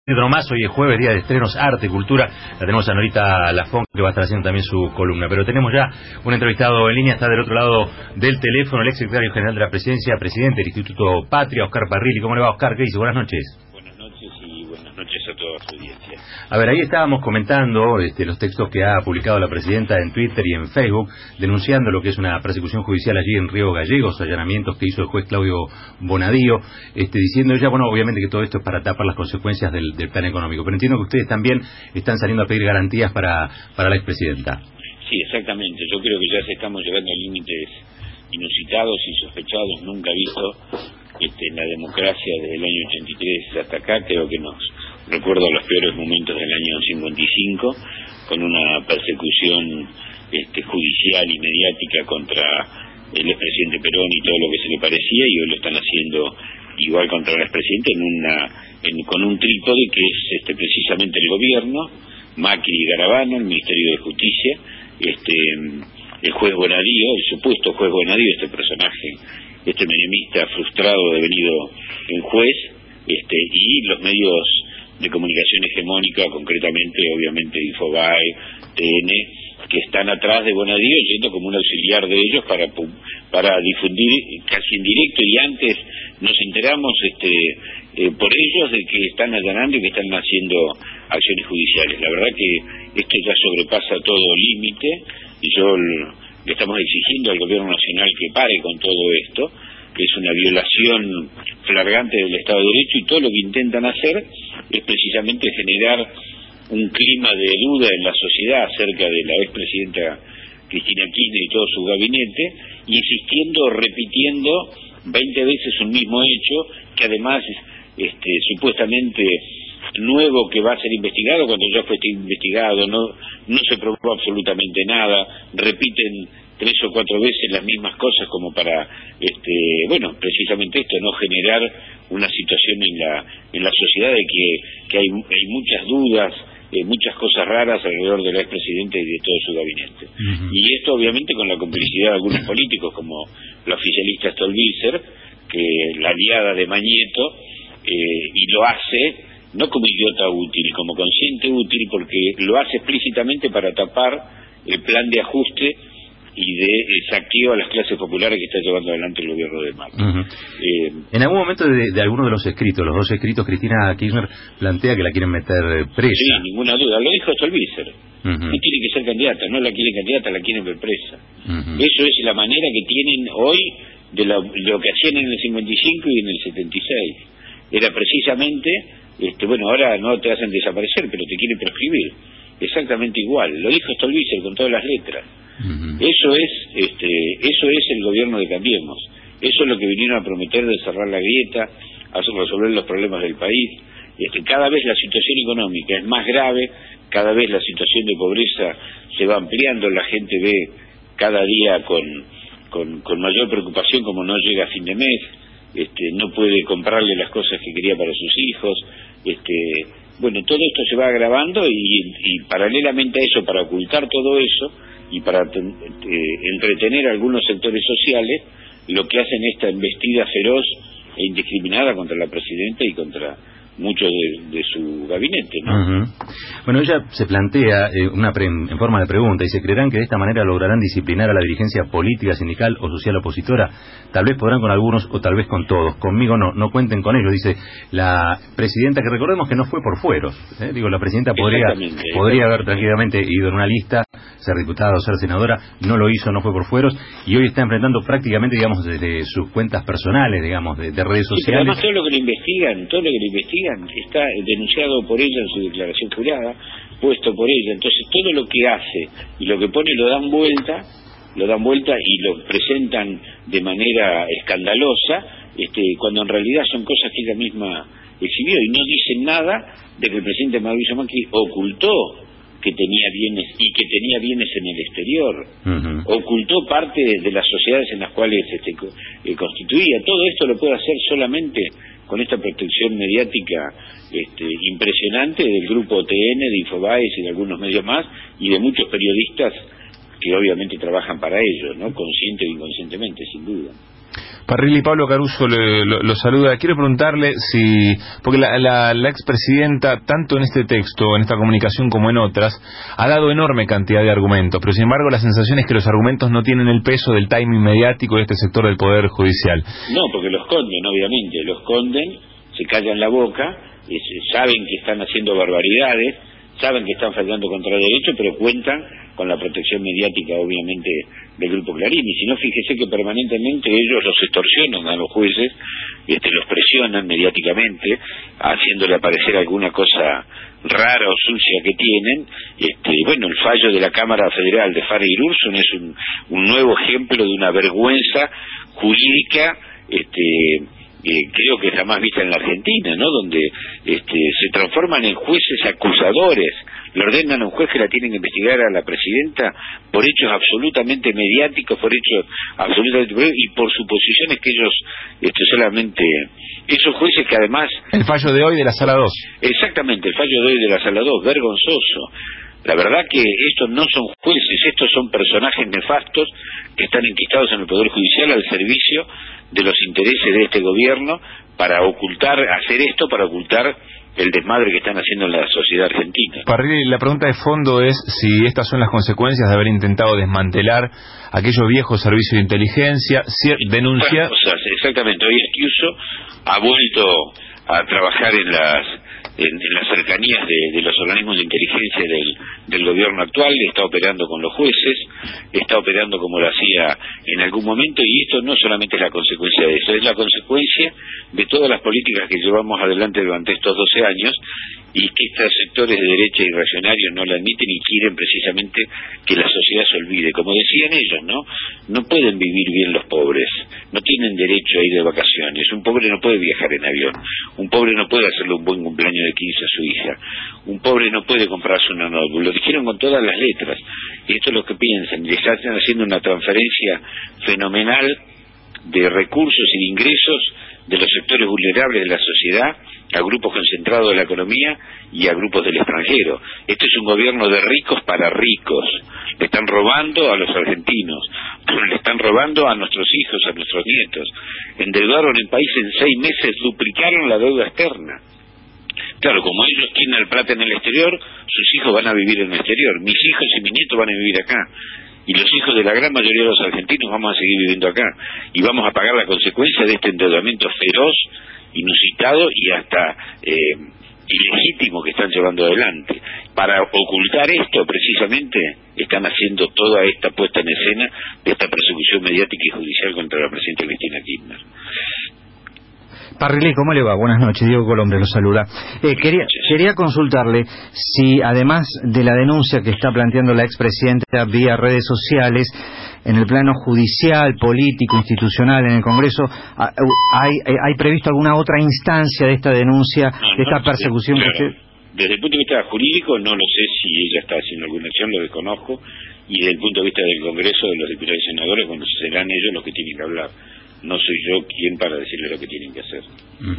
Otro más, hoy es jueves, día de estrenos, arte, cultura. La tenemos a Norita Lafón, que va a estar haciendo también su columna. Pero tenemos ya un entrevistado en línea, está del otro lado del teléfono, el ex secretario general de la Presidencia, presidente del Instituto Patria, Oscar Parrilli. ¿Cómo le va, Oscar? ¿Qué dice? Buenas noches. Buenas noches y buenas noches a toda su audiencia. A ver, ahí estábamos comentando los textos que ha publicado la presidenta en Twitter y en Facebook, denunciando lo que es una persecución judicial allí en Río Gallegos, allanamientos que hizo el juez Claudio Bonadío, diciendo ella, bueno, obviamente que todo esto es para tapar las consecuencias del plan económico, pero entiendo que ustedes también están saliendo a pedir garantías para la expresidenta. Sí, exactamente. Yo creo que ya se estamos llegando a límites inusitados y sospechados, nunca vistos en la democracia desde el año 83 hasta acá. Creo que nos recuerdo los peores momentos del año 55, con una persecución judicial y mediática contra el expresidente Perón y todo lo que se le parecía, y hoy lo están haciendo igual contra el expresidente con un trípode que es precisamente el gobierno, Macri y Garabano, el Ministerio de Justicia, el juez Bonadío, el supuesto juez Bonadío, este personaje, menemista frustrado devenido en juez, y los medios de comunicación hegemónica, concretamente obviamente Infobae, TN, que están atrás de Bonadío, yendo como un auxiliar de ellos para difundir casi en directo, y antes nos enteramos por ellos de que están allanando y que están haciendo acciones judiciales. La verdad que esto ya sobrepasa todo límite, y le estamos exigiendo al gobierno nacional que pare con todo esto, que es una violación flagrante del Estado de Derecho, y todo lo que intentan hacer es precisamente generar un clima de duda en la sociedad acerca de la expresidenta Cristina Kirchner y todo su gabinete, insistiendo, repitiendo 20 veces un mismo hecho, que además supuestamente nuevo, que va a ser investigado, cuando ya fue investigado no se probó absolutamente nada. Repiten 3 o 4 veces las mismas cosas como para precisamente esto, no generar una situación en la sociedad de que hay muchas dudas, muchas cosas raras alrededor de la expresidenta y de todo su gabinete. Y esto obviamente con la complicidad de algunos políticos, como la oficialista Stolbizer, que la aliada de Mañeto, y lo hace no como idiota útil, como consciente útil, porque lo hace explícitamente para tapar el plan de ajuste y de saqueo a las clases populares que está llevando adelante el gobierno de Macri. En algún momento de alguno de los escritos, los 2 escritos, Cristina Kirchner plantea que la quieren meter presa. Sí, ninguna duda, lo dijo Stolbizer. No tiene que ser candidata, no la quieren candidata, la quieren ver presa. Eso es la manera que tienen hoy de lo que hacían en el 55 y en el 76. Era precisamente, ahora no te hacen desaparecer, pero te quieren proscribir. Exactamente igual, lo dijo Stolbizer con todas las letras. Eso es el gobierno de Cambiemos. Eso es lo que vinieron a prometer, de cerrar la grieta, a resolver los problemas del país. Cada vez la situación económica es más grave, cada vez la situación de pobreza se va ampliando, la gente ve cada día con mayor preocupación como no llega a fin de mes, no puede comprarle las cosas que quería para sus hijos. Todo esto se va agravando, y paralelamente a eso, para ocultar todo eso y para entretener a algunos sectores sociales, lo que hacen esta embestida feroz e indiscriminada contra la presidenta y contra mucho de su gabinete, ¿no? Bueno, ella se plantea en forma de pregunta, y se creerán que de esta manera lograrán disciplinar a la dirigencia política, sindical o social opositora. Tal vez podrán con algunos o tal vez con todos. Conmigo no cuenten con ellos, dice la presidenta, que recordemos que no fue por fueros. La presidenta podría haber tranquilamente ido en una lista, ser diputada o ser senadora, no lo hizo, no fue por fueros, y hoy está enfrentando prácticamente, desde sus cuentas personales, de redes sociales. Pero además todo lo que le investigan está denunciado por ella en su declaración jurada, puesto por ella. Entonces todo lo que hace y lo que pone lo dan vuelta y lo presentan de manera escandalosa, cuando en realidad son cosas que ella misma exhibió, y no dicen nada de que el presidente Mauricio Macri ocultó que tenía bienes, y que tenía bienes en el exterior, ocultó parte de las sociedades en las cuales constituía. Todo esto lo puede hacer solamente con esta protección mediática impresionante del grupo TN, de Infobae y de algunos medios más, y de muchos periodistas que obviamente trabajan para ello, ¿no? Consciente o inconscientemente, sin duda. Parrilli, Pablo Caruso lo saluda. Quiero preguntarle si, porque la expresidenta, tanto en este texto, en esta comunicación como en otras, ha dado enorme cantidad de argumentos, pero sin embargo la sensación es que los argumentos no tienen el peso del timing mediático de este sector del Poder Judicial. No, porque los esconden, obviamente, los esconden, se callan la boca, saben que están haciendo barbaridades, saben que están fallando contra el derecho, pero cuentan con la protección mediática, obviamente, del Grupo Clarín. Y si no, fíjese que permanentemente ellos los extorsionan a los jueces, los presionan mediáticamente, haciéndole aparecer alguna cosa rara o sucia que tienen. Bueno, el fallo de la Cámara Federal de Fara y Urson es un nuevo ejemplo de una vergüenza jurídica, creo que es la más vista en la Argentina, ¿no? Donde se transforman en jueces acusadores, le ordenan a un juez que la tienen que investigar a la presidenta por hechos absolutamente mediáticos, por hechos absolutamente, y por suposiciones que ellos solamente, esos jueces que además... El fallo de hoy de la Sala 2. Exactamente, el fallo de hoy de la Sala 2, vergonzoso. La verdad que estos no son jueces, estos son personajes nefastos que están enquistados en el Poder Judicial al servicio de los intereses de este gobierno para hacer esto para ocultar el desmadre que están haciendo en la sociedad argentina. Parrilli, la pregunta de fondo es si estas son las consecuencias de haber intentado desmantelar aquellos viejos servicios de inteligencia, denunciar... Exactamente, hoy Estiuso ha vuelto a trabajar en las cercanías de los organismos de inteligencia del gobierno actual, está operando con los jueces, está operando como lo hacía en algún momento, y esto no solamente es la consecuencia de eso, es la consecuencia de todas las políticas que llevamos adelante durante estos 12 años, y que estos sectores de derecha y reaccionarios no lo admiten y quieren precisamente que la sociedad se olvide. Como decían ellos, no pueden vivir bien los pobres, no tienen derecho a ir de vacaciones, un pobre no puede viajar en avión, un pobre no puede hacerle un buen cumpleaños de 15 a su hija, un pobre no puede comprarse una notebook, lo dijeron con todas las letras, y esto es lo que piensan, y están haciendo una transferencia fenomenal de recursos y de ingresos de los sectores vulnerables de la sociedad a grupos concentrados de la economía y a grupos del extranjero. Este es un gobierno de ricos para ricos. Le están robando a los argentinos, le están robando a nuestros hijos, a nuestros nietos. Endeudaron el país en 6 meses, duplicaron la deuda externa. Claro, como ellos tienen el plata en el exterior, sus hijos van a vivir en el exterior. Mis hijos y mis nietos van a vivir acá. Y los hijos de la gran mayoría de los argentinos vamos a seguir viviendo acá. Y vamos a pagar la consecuencia de este endeudamiento feroz, inusitado y hasta ilegítimo que están llevando adelante. Para ocultar esto, precisamente, están haciendo toda esta puesta en escena de esta persecución mediática y judicial contra la presidenta Cristina Kirchner. Parrilli, ¿cómo le va? Buenas noches, Diego Colombre lo saluda. Quería consultarle si, además de la denuncia que está planteando la expresidenta vía redes sociales, en el plano judicial, político, institucional, en el Congreso, ¿hay previsto alguna otra instancia de esta denuncia, de esta persecución que usted...? Desde el punto de vista jurídico, no lo sé si ella está haciendo alguna acción, lo desconozco, y desde el punto de vista del Congreso, de los diputados y senadores, cuando serán ellos los que tienen que hablar. No soy yo quien para decirle lo que tienen que hacer.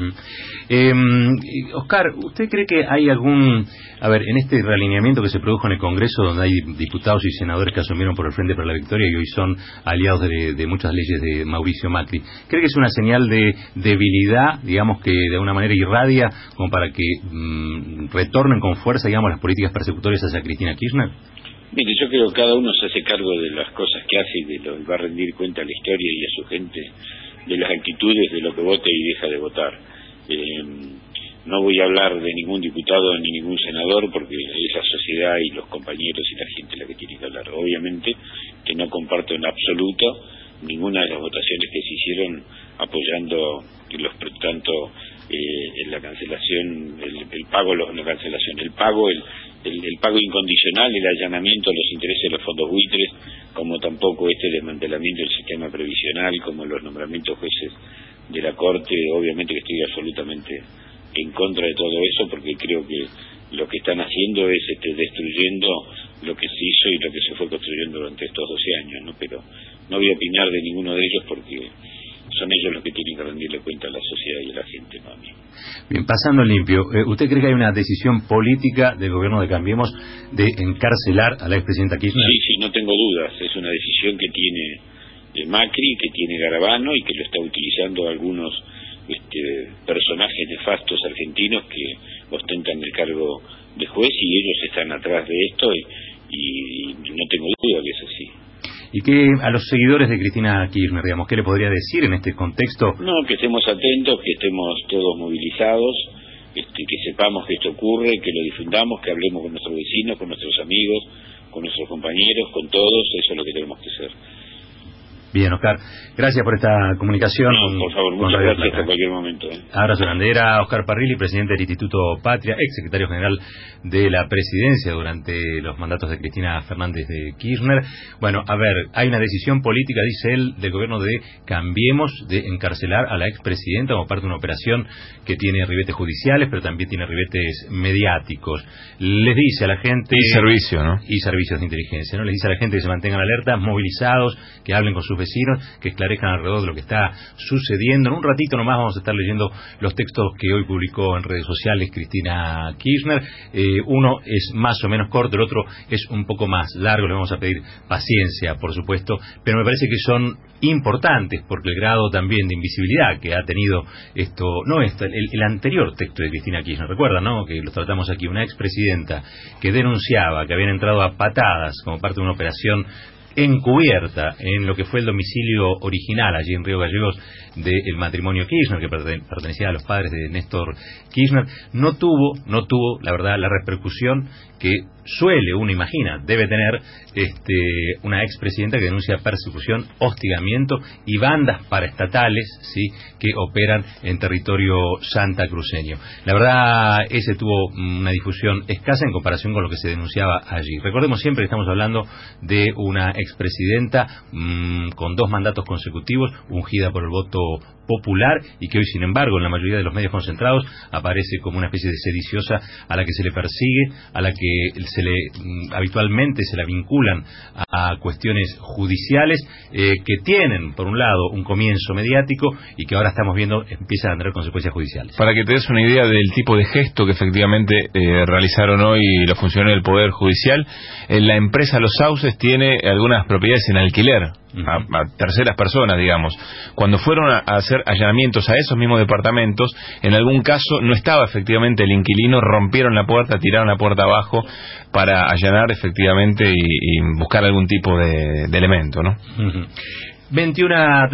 Oscar, ¿usted cree que hay algún... en este realineamiento que se produjo en el Congreso, donde hay diputados y senadores que asumieron por el Frente para la Victoria y hoy son aliados de muchas leyes de Mauricio Macri, ¿cree que es una señal de debilidad, digamos, que de alguna manera irradia como para que retornen con fuerza, digamos, las políticas persecutorias hacia Cristina Kirchner? Mire, yo creo que cada uno se hace cargo de las cosas que hace y va a rendir cuenta a la historia y a su gente de las actitudes de lo que vota y deja de votar. No voy a hablar de ningún diputado ni ningún senador porque es la sociedad y los compañeros y la gente la que tiene que hablar. Obviamente que no comparto en absoluto ninguna de las votaciones que se hicieron apoyando tanto en la cancelación, el pago incondicional, el allanamiento a los intereses de los fondos buitres, como tampoco este desmantelamiento del sistema previsional, como los nombramientos jueces de la Corte. Obviamente que estoy absolutamente en contra de todo eso, porque creo que lo que están haciendo es destruyendo lo que se hizo y lo que se fue construyendo durante estos 12 años, ¿no? Pero no voy a opinar de ninguno de ellos porque son ellos los que tienen que rendirle cuenta a la sociedad y a la gente, no a mí. Bien, pasando limpio, ¿usted cree que hay una decisión política del gobierno de Cambiemos de encarcelar a la expresidenta Kirchner? Sí, no tengo dudas, es una decisión que tiene Macri, que tiene Garabano y que lo está utilizando algunos personajes nefastos argentinos que ostentan el cargo de juez, y ellos están atrás de esto y no tengo duda que es así. ¿Y qué a los seguidores de Cristina Kirchner, digamos, qué le podría decir en este contexto? No, que estemos atentos, que estemos todos movilizados, que sepamos que esto ocurre, que lo difundamos, que hablemos con nuestros vecinos, con nuestros amigos, con nuestros compañeros, con todos. Eso es lo que tenemos que hacer. Bien, Oscar, gracias por esta comunicación. No, por favor, muchas gracias hasta cualquier momento. Abrazo grande. Era Oscar Parrilli, presidente del Instituto Patria, ex secretario general de la presidencia durante los mandatos de Cristina Fernández de Kirchner. Bueno, a ver, hay una decisión política, dice él, del gobierno de Cambiemos, de encarcelar a la expresidenta como parte de una operación que tiene ribetes judiciales, pero también tiene ribetes mediáticos. Les dice a la gente... Y servicio, ¿no? Y servicios de inteligencia, ¿no? Les dice a la gente que se mantengan alertas, movilizados, que hablen con sus vecinos, que esclarezcan alrededor de lo que está sucediendo. En un ratito nomás vamos a estar leyendo los textos que hoy publicó en redes sociales Cristina Kirchner. Uno es más o menos corto, el otro es un poco más largo. Le vamos a pedir paciencia, por supuesto, pero me parece que son importantes porque el grado también de invisibilidad que ha tenido el anterior texto de Cristina Kirchner, recuerdan, ¿no? Que lo tratamos aquí, una expresidenta que denunciaba que habían entrado a patadas como parte de una operación encubierta en lo que fue el domicilio original allí en Río Gallegos del matrimonio Kirchner, que pertenecía a los padres de Néstor Kirchner. No tuvo, la verdad, la repercusión que suele, uno imagina, debe tener una expresidenta que denuncia persecución, hostigamiento y bandas paraestatales, ¿sí?, que operan en territorio santacruceño. La verdad, ese tuvo una difusión escasa en comparación con lo que se denunciaba allí. Recordemos siempre que estamos hablando de una expresidenta con 2 mandatos consecutivos, ungida por el voto popular, y que hoy, sin embargo, en la mayoría de los medios concentrados aparece como una especie de sediciosa a la que se le persigue, a la que habitualmente se la vinculan a cuestiones judiciales que tienen, por un lado, un comienzo mediático y que ahora estamos viendo empiezan a tener consecuencias judiciales. Para que te des una idea del tipo de gesto que efectivamente realizaron hoy los funcionarios del Poder Judicial, la empresa Los Sauces tiene algunas propiedades en alquiler a terceras personas, digamos. Cuando fueron a hacer allanamientos a esos mismos departamentos, en algún caso no estaba efectivamente el inquilino, rompieron la puerta, tiraron la puerta abajo para allanar efectivamente y buscar algún tipo de elemento, ¿no? 21